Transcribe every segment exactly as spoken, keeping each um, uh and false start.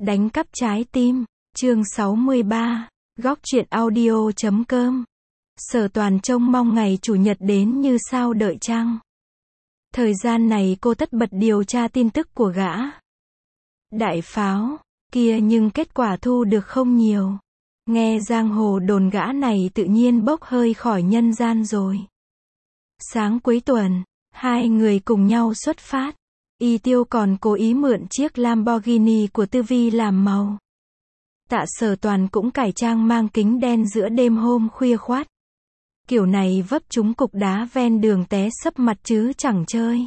Đánh cắp trái tim, chương sáu mươi ba, góc truyện audio chấm com. Sở Toàn trông mong ngày chủ nhật đến như sao đợi trăng. Thời gian này cô tất bật điều tra tin tức của gã đại pháo kia, nhưng kết quả thu được không nhiều. Nghe giang hồ đồn gã này tự nhiên bốc hơi khỏi nhân gian rồi. Sáng cuối tuần, hai người cùng nhau xuất phát. Y Tiêu còn cố ý mượn chiếc Lamborghini của Tư Vi làm màu. Tạ Sở Toàn cũng cải trang mang kính đen giữa đêm hôm khuya khoắt. Kiểu này vấp trúng cục đá ven đường té sấp mặt chứ chẳng chơi.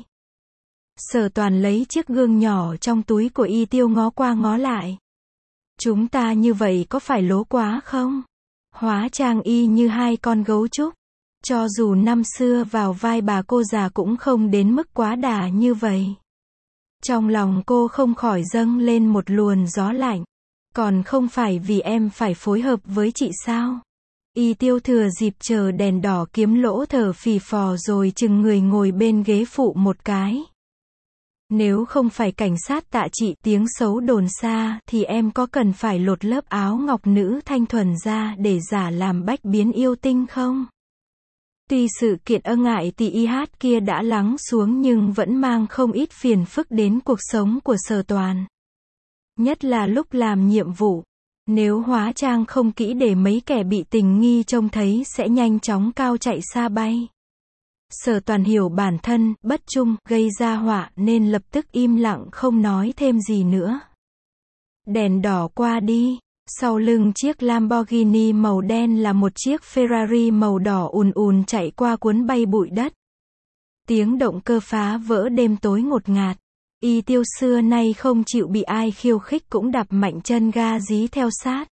Sở Toàn lấy chiếc gương nhỏ trong túi của Y Tiêu ngó qua ngó lại. Chúng ta như vậy có phải lố quá không? Hóa trang y như hai con gấu trúc. Cho dù năm xưa vào vai bà cô già cũng không đến mức quá đà như vậy. Trong lòng cô không khỏi dâng lên một luồng gió lạnh. Còn không phải vì em phải phối hợp với chị sao? Y Tiêu thừa dịp chờ đèn đỏ kiếm lỗ thở phì phò rồi chừng người ngồi bên ghế phụ một cái. Nếu không phải cảnh sát Tạ chị tiếng xấu đồn xa thì em có cần phải lột lớp áo ngọc nữ thanh thuần ra để giả làm bách biến yêu tinh không? Tuy sự kiện ơ ngại tì y hát kia đã lắng xuống nhưng vẫn mang không ít phiền phức đến cuộc sống của Sở Toàn. Nhất là lúc làm nhiệm vụ. Nếu hóa trang không kỹ để mấy kẻ bị tình nghi trông thấy sẽ nhanh chóng cao chạy xa bay. Sở Toàn hiểu bản thân, bất trung, gây ra họa nên lập tức im lặng không nói thêm gì nữa. Đèn đỏ qua đi. Sau lưng chiếc Lamborghini màu đen là một chiếc Ferrari màu đỏ ùn ùn chạy qua cuốn bay bụi đất. Tiếng động cơ phá vỡ đêm tối ngột ngạt. Y Tiêu xưa nay không chịu bị ai khiêu khích cũng đạp mạnh chân ga dí theo sát.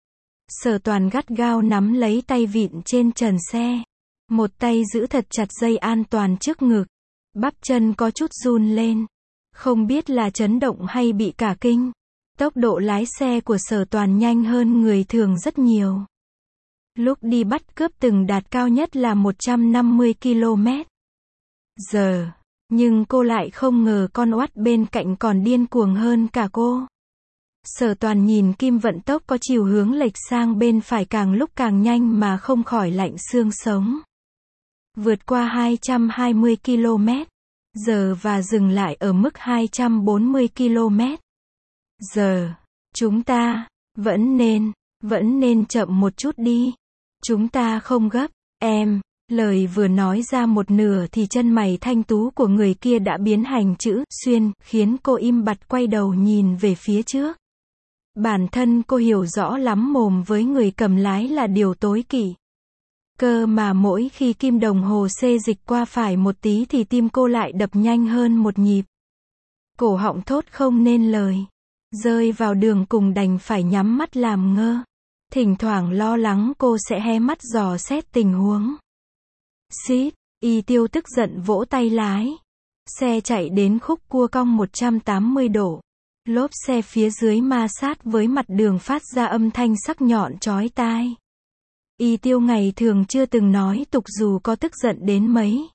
Sở Toàn gắt gao nắm lấy tay vịn trên trần xe. Một tay giữ thật chặt dây an toàn trước ngực. Bắp chân có chút run lên. Không biết là chấn động hay bị cả kinh. Tốc độ lái xe của Sở Toàn nhanh hơn người thường rất nhiều. Lúc đi bắt cướp từng đạt cao nhất là một trăm năm mươi ki lô mét giờ. Nhưng cô lại không ngờ con oắt bên cạnh còn điên cuồng hơn cả cô. Sở Toàn nhìn kim vận tốc có chiều hướng lệch sang bên phải càng lúc càng nhanh mà không khỏi lạnh xương sống. Vượt qua hai trăm hai mươi ki lô mét giờ và dừng lại ở mức hai trăm bốn mươi ki lô mét giờ. Chúng ta, vẫn nên, vẫn nên chậm một chút đi. Chúng ta không gấp, em. Lời vừa nói ra một nửa thì chân mày thanh tú của người kia đã biến thành chữ xuyên, khiến cô im bặt quay đầu nhìn về phía trước. Bản thân cô hiểu rõ lắm mồm với người cầm lái là điều tối kỵ. Cơ mà mỗi khi kim đồng hồ xê dịch qua phải một tí thì tim cô lại đập nhanh hơn một nhịp. Cổ họng thốt không nên lời. Rơi vào đường cùng đành phải nhắm mắt làm ngơ. Thỉnh thoảng lo lắng cô sẽ hé mắt dò xét tình huống. Xít, Y Tiêu tức giận vỗ tay lái. Xe chạy đến khúc cua cong một trăm tám mươi độ. Lốp xe phía dưới ma sát với mặt đường phát ra âm thanh sắc nhọn chói tai. Y Tiêu ngày thường chưa từng nói tục dù có tức giận đến mấy.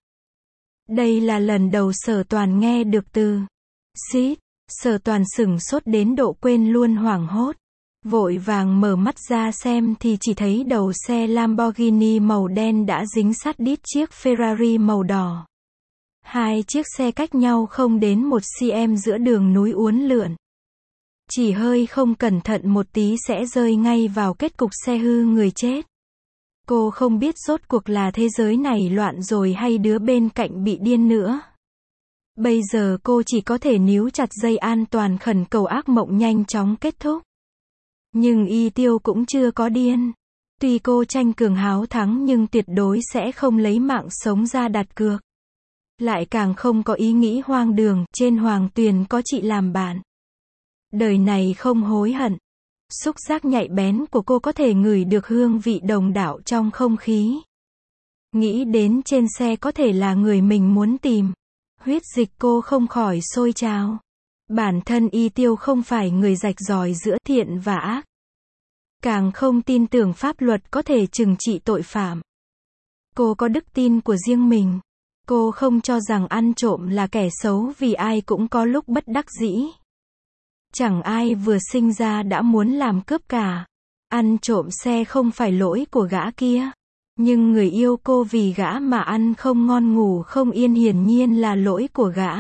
Đây là lần đầu Sở Toàn nghe được từ xít. Sở Toàn sửng sốt đến độ quên luôn hoảng hốt. Vội vàng mở mắt ra xem thì chỉ thấy đầu xe Lamborghini màu đen đã dính sát đít chiếc Ferrari màu đỏ. Hai chiếc xe cách nhau không đến một xăng-ti-mét giữa đường núi uốn lượn. Chỉ hơi không cẩn thận một tí sẽ rơi ngay vào kết cục xe hư người chết. Cô không biết rốt cuộc là thế giới này loạn rồi hay đứa bên cạnh bị điên nữa. Bây giờ cô chỉ có thể níu chặt dây an toàn khẩn cầu ác mộng nhanh chóng kết thúc. Nhưng Y Tiêu cũng chưa có điên. Tuy cô tranh cường háo thắng nhưng tuyệt đối sẽ không lấy mạng sống ra đặt cược. Lại càng không có ý nghĩ hoang đường, trên hoàng tuyền có chị làm bạn. Đời này không hối hận. Xúc giác nhạy bén của cô có thể ngửi được hương vị đồng đạo trong không khí. Nghĩ đến trên xe có thể là người mình muốn tìm. Huyết dịch cô không khỏi sôi trào. Bản thân Y Tiêu không phải người rạch ròi giữa thiện và ác. Càng không tin tưởng pháp luật có thể trừng trị tội phạm. Cô có đức tin của riêng mình. Cô không cho rằng ăn trộm là kẻ xấu vì ai cũng có lúc bất đắc dĩ. Chẳng ai vừa sinh ra đã muốn làm cướp cả. Ăn trộm xe không phải lỗi của gã kia. Nhưng người yêu cô vì gã mà ăn không ngon ngủ không yên hiển nhiên là lỗi của gã.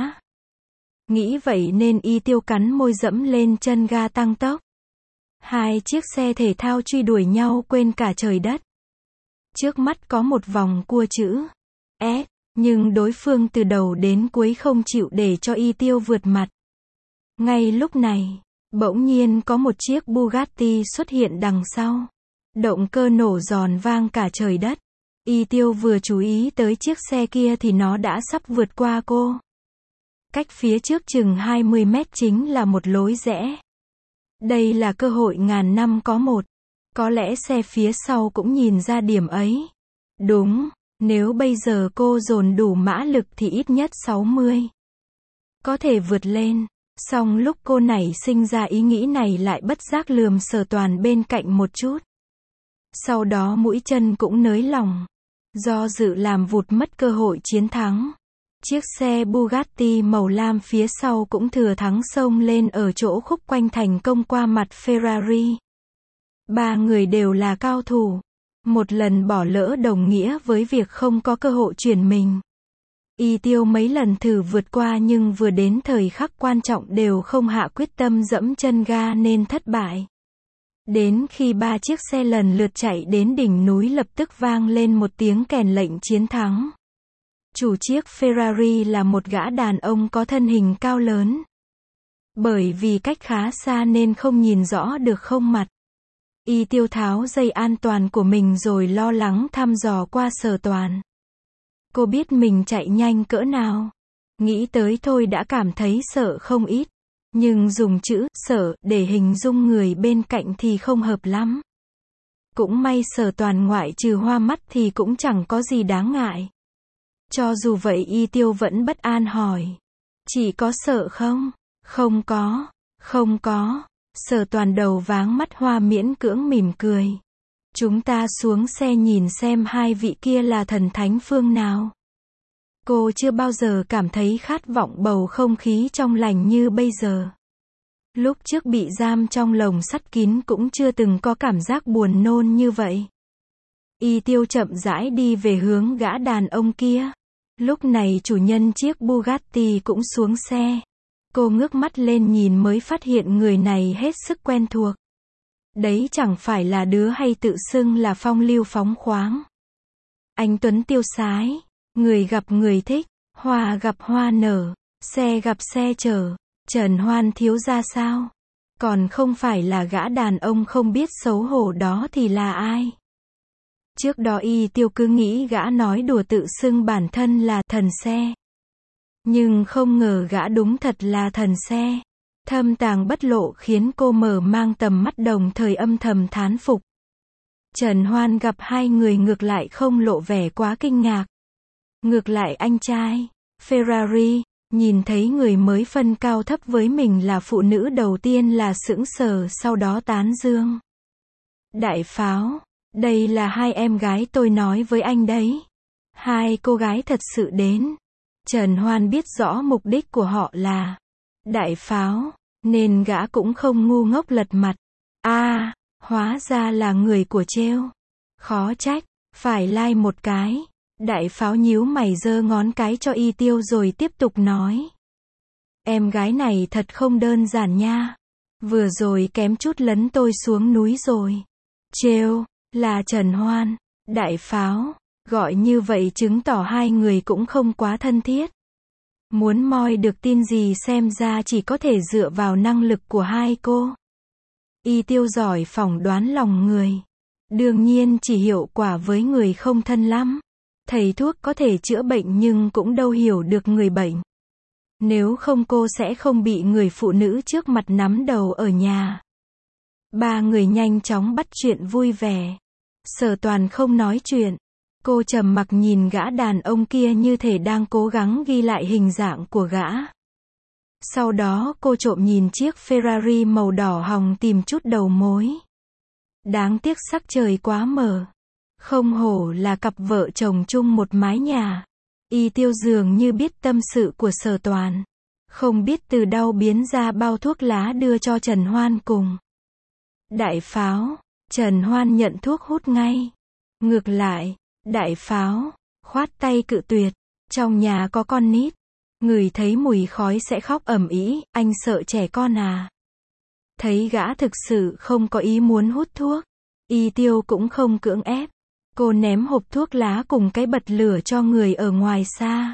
Nghĩ vậy nên Y Tiêu cắn môi dẫm lên chân ga tăng tốc. Hai chiếc xe thể thao truy đuổi nhau quên cả trời đất. Trước mắt có một vòng cua chữ S, nhưng đối phương từ đầu đến cuối không chịu để cho Y Tiêu vượt mặt. Ngay lúc này, bỗng nhiên có một chiếc Bugatti xuất hiện đằng sau. Động cơ nổ giòn vang cả trời đất. Y Tiêu vừa chú ý tới chiếc xe kia thì nó đã sắp vượt qua cô. Cách phía trước chừng hai mươi mét chính là một lối rẽ. Đây là cơ hội ngàn năm có một. Có lẽ xe phía sau cũng nhìn ra điểm ấy. Đúng, nếu bây giờ cô dồn đủ mã lực thì ít nhất sáu mươi. Có thể vượt lên. Song lúc cô nảy sinh ra ý nghĩ này lại bất giác lườm Sở Toàn bên cạnh một chút. Sau đó mũi chân cũng nới lỏng. Do dự làm vụt mất cơ hội chiến thắng. Chiếc xe Bugatti màu lam phía sau cũng thừa thắng xông lên ở chỗ khúc quanh thành công qua mặt Ferrari. Ba người đều là cao thủ. Một lần bỏ lỡ đồng nghĩa với việc không có cơ hội chuyển mình. Y Tiêu mấy lần thử vượt qua nhưng vừa đến thời khắc quan trọng đều không hạ quyết tâm dẫm chân ga nên thất bại. Đến khi ba chiếc xe lần lượt chạy đến đỉnh núi lập tức vang lên một tiếng kèn lệnh chiến thắng. Chủ chiếc Ferrari là một gã đàn ông có thân hình cao lớn. Bởi vì cách khá xa nên không nhìn rõ được khuôn mặt. Y Tiêu tháo dây an toàn của mình rồi lo lắng thăm dò qua Sở Toàn. Cô biết mình chạy nhanh cỡ nào. Nghĩ tới thôi đã cảm thấy sợ không ít. Nhưng dùng chữ sợ để hình dung người bên cạnh thì không hợp lắm. Cũng may Sở Toàn ngoại trừ hoa mắt thì cũng chẳng có gì đáng ngại. Cho dù vậy Y Tiêu vẫn bất an hỏi. Chị có sợ không? Không có, không có. Sở Toàn đầu váng mắt hoa miễn cưỡng mỉm cười. Chúng ta xuống xe nhìn xem hai vị kia là thần thánh phương nào. Cô chưa bao giờ cảm thấy khát vọng bầu không khí trong lành như bây giờ. Lúc trước bị giam trong lồng sắt kín cũng chưa từng có cảm giác buồn nôn như vậy. Y Tiêu chậm rãi đi về hướng gã đàn ông kia. Lúc này chủ nhân chiếc Bugatti cũng xuống xe. Cô ngước mắt lên nhìn mới phát hiện người này hết sức quen thuộc. Đấy chẳng phải là đứa hay tự xưng là phong lưu phóng khoáng. Anh tuấn tiêu sái, người gặp người thích, hoa gặp hoa nở, xe gặp xe chở, Trần Hoan thiếu gia sao? Còn không phải là gã đàn ông không biết xấu hổ đó thì là ai? Trước đó Y Tiêu cứ nghĩ gã nói đùa tự xưng bản thân là thần xe. Nhưng không ngờ gã đúng thật là thần xe. Thâm tàng bất lộ khiến cô mở mang tầm mắt đồng thời âm thầm thán phục. Trần Hoan gặp hai người ngược lại không lộ vẻ quá kinh ngạc. Ngược lại anh trai, Ferrari, nhìn thấy người mới phân cao thấp với mình là phụ nữ đầu tiên là sững sờ sau đó tán dương. Đại pháo, đây là hai em gái tôi nói với anh đấy. Hai cô gái thật sự đến. Trần Hoan biết rõ mục đích của họ là đại pháo, nên gã cũng không ngu ngốc lật mặt. A, à, hóa ra là người của trêu. Khó trách, phải like một cái. Đại pháo nhíu mày giơ ngón cái cho Y Tiêu rồi tiếp tục nói. Em gái này thật không đơn giản nha. Vừa rồi kém chút lấn tôi xuống núi rồi. Trêu, là Trần Hoan. Đại pháo, gọi như vậy chứng tỏ hai người cũng không quá thân thiết. Muốn moi được tin gì xem ra chỉ có thể dựa vào năng lực của hai cô. Y Tiêu giỏi phỏng đoán lòng người. Đương nhiên chỉ hiệu quả với người không thân lắm. Thầy thuốc có thể chữa bệnh nhưng cũng đâu hiểu được người bệnh. Nếu không cô sẽ không bị người phụ nữ trước mặt nắm đầu ở nhà. Ba người nhanh chóng bắt chuyện vui vẻ. Sở Toàn không nói chuyện. Cô trầm mặc nhìn gã đàn ông kia như thể đang cố gắng ghi lại hình dạng của gã. Sau đó cô trộm nhìn chiếc Ferrari màu đỏ hồng tìm chút đầu mối. Đáng tiếc sắc trời quá mờ. Không hổ là cặp vợ chồng chung một mái nhà. Y Tiêu dường như biết tâm sự của Sở Toàn. Không biết từ đâu biến ra bao thuốc lá đưa cho Trần Hoan cùng Đại Pháo. Trần Hoan nhận thuốc hút ngay. Ngược lại, Đại Pháo khoát tay cự tuyệt. Trong nhà có con nít, ngửi thấy mùi khói sẽ khóc ầm ĩ, anh sợ trẻ con à. Thấy gã thực sự không có ý muốn hút thuốc, Y Tiêu cũng không cưỡng ép. Cô ném hộp thuốc lá cùng cái bật lửa cho người ở ngoài xa.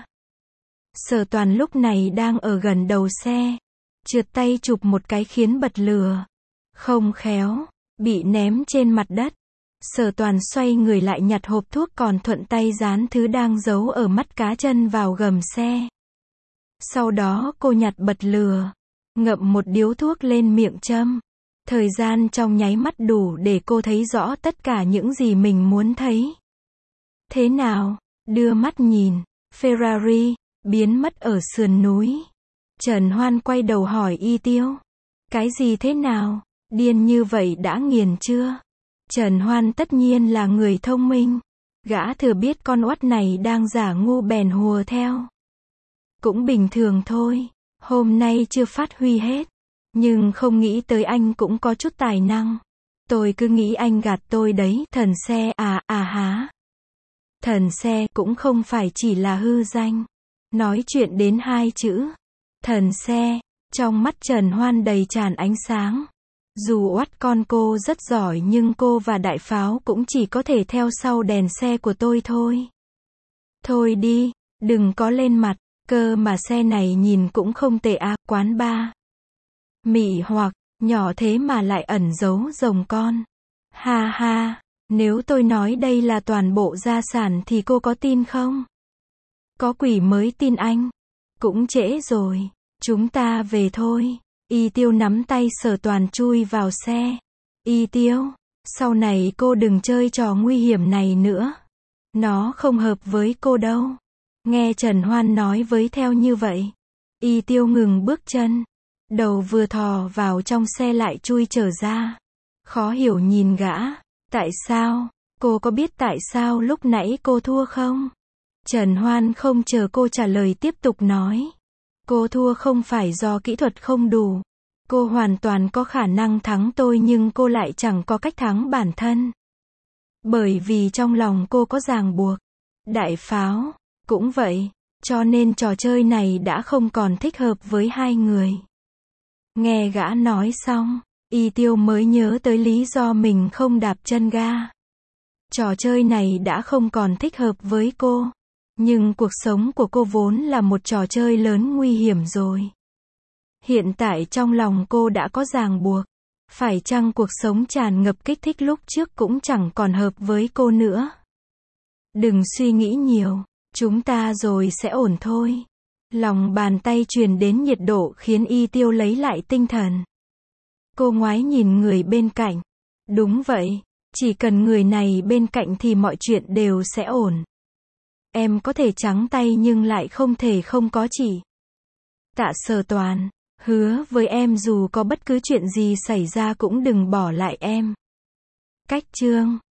Sở Toàn lúc này đang ở gần đầu xe, trượt tay chụp một cái khiến bật lửa không khéo bị ném trên mặt đất. Sở Toàn xoay người lại nhặt hộp thuốc còn thuận tay dán thứ đang giấu ở mắt cá chân vào gầm xe. Sau đó cô nhặt bật lửa, ngậm một điếu thuốc lên miệng châm. Thời gian trong nháy mắt đủ để cô thấy rõ tất cả những gì mình muốn thấy. Thế nào? Đưa mắt nhìn, Ferrari biến mất ở sườn núi. Trần Hoan quay đầu hỏi Y Tiêu. Cái gì thế nào? Điên như vậy đã nghiền chưa? Trần Hoan tất nhiên là người thông minh. Gã thừa biết con oắt này đang giả ngu bèn hùa theo. Cũng bình thường thôi. Hôm nay chưa phát huy hết. Nhưng không nghĩ tới anh cũng có chút tài năng. Tôi cứ nghĩ anh gạt tôi đấy. Thần xe à à há. Thần xe cũng không phải chỉ là hư danh. Nói chuyện đến hai chữ thần xe, trong mắt Trần Hoan đầy tràn ánh sáng. Dù oắt con cô rất giỏi nhưng cô và Đại Pháo cũng chỉ có thể theo sau đèn xe của tôi thôi. Thôi đi, đừng có lên mặt, cơ mà xe này nhìn cũng không tệ à, quán bar. Mị hoặc, nhỏ thế mà lại ẩn giấu rồng con. Ha ha, nếu tôi nói đây là toàn bộ gia sản thì cô có tin không? Có quỷ mới tin anh. Cũng trễ rồi, chúng ta về thôi. Y Tiêu nắm tay Sở Toàn chui vào xe. Y Tiêu, sau này cô đừng chơi trò nguy hiểm này nữa. Nó không hợp với cô đâu. Nghe Trần Hoan nói với theo như vậy. Y Tiêu ngừng bước chân. Đầu vừa thò vào trong xe lại chui trở ra. Khó hiểu nhìn gã. Tại sao? Cô có biết tại sao lúc nãy cô thua không? Trần Hoan không chờ cô trả lời tiếp tục nói. Cô thua không phải do kỹ thuật không đủ. Cô hoàn toàn có khả năng thắng tôi nhưng cô lại chẳng có cách thắng bản thân. Bởi vì trong lòng cô có ràng buộc. Đại Pháo, cũng vậy. Cho nên trò chơi này đã không còn thích hợp với hai người. Nghe gã nói xong, Y Tiêu mới nhớ tới lý do mình không đạp chân ga. Trò chơi này đã không còn thích hợp với cô. Nhưng cuộc sống của cô vốn là một trò chơi lớn nguy hiểm rồi. Hiện tại trong lòng cô đã có ràng buộc. Phải chăng cuộc sống tràn ngập kích thích lúc trước cũng chẳng còn hợp với cô nữa? Đừng suy nghĩ nhiều, chúng ta rồi sẽ ổn thôi. Lòng bàn tay truyền đến nhiệt độ khiến Y Tiêu lấy lại tinh thần. Cô ngoái nhìn người bên cạnh. Đúng vậy, chỉ cần người này bên cạnh thì mọi chuyện đều sẽ ổn. Em có thể trắng tay nhưng lại không thể không có chỉ. Tạ Sở Toàn, hứa với em dù có bất cứ chuyện gì xảy ra cũng đừng bỏ lại em. Cách chương